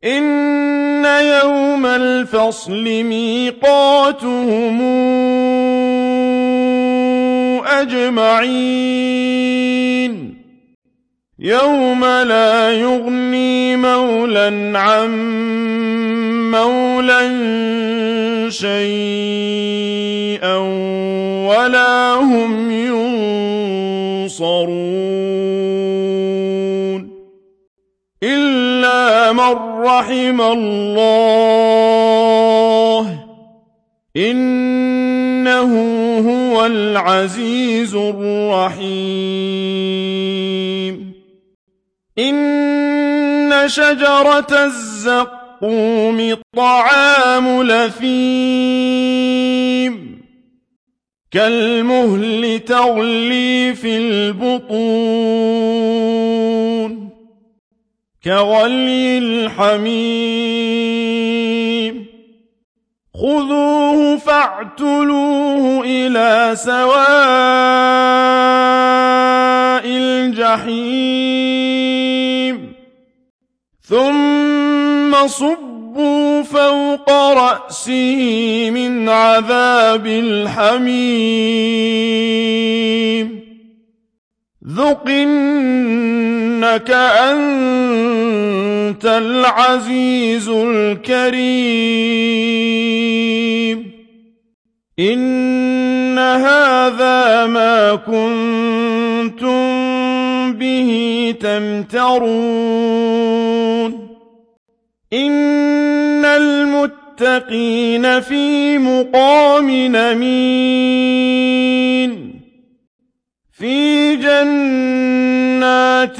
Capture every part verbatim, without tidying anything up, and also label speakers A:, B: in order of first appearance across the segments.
A: إن يوم الفصل ميقاتهم أجمعين يوم لا يغني مولى عن مولى شيئا ولا هم ينصرون إلا من رحم الله إنه هو العزيز الرحيم إن شجرة الزقوم طعام لثيم كالمهل تغلي في البطون كغلي الحميم خذوه فاعتلوه إلى سواء الجحيم ثم صبوا فوق رأسه من عذاب الحميم ذق إنك أنت العزيز الكريم إن هذا ما كنتم به تمترون إن المتقين في مقام أمين في جنات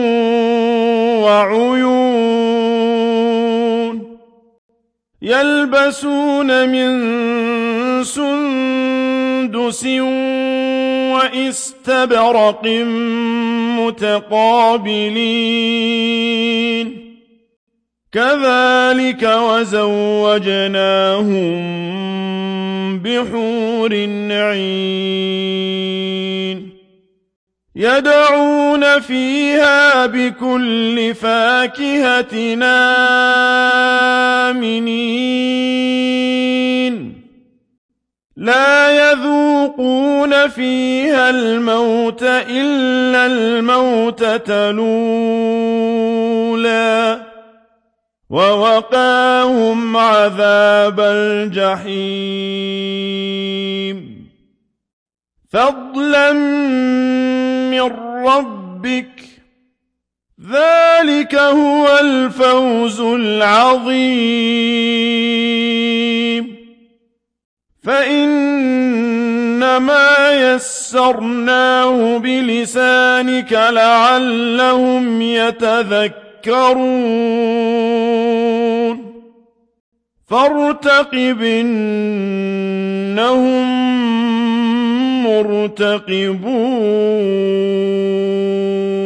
A: وعيون يلبسون من سندس وإستبرق متقابلين كذلك وزوجناهم بحور عين يدعون فيها بكل فاكهة آمنين لا يذوقون فيها الموت إلا الموتة الأولى ووقاهم عذاب الجحيم فضلا من ربك ذلك هو الفوز العظيم فإنما يسرناه بلسانك لعلهم يتذكرون فارتقب إنهم مرتقبون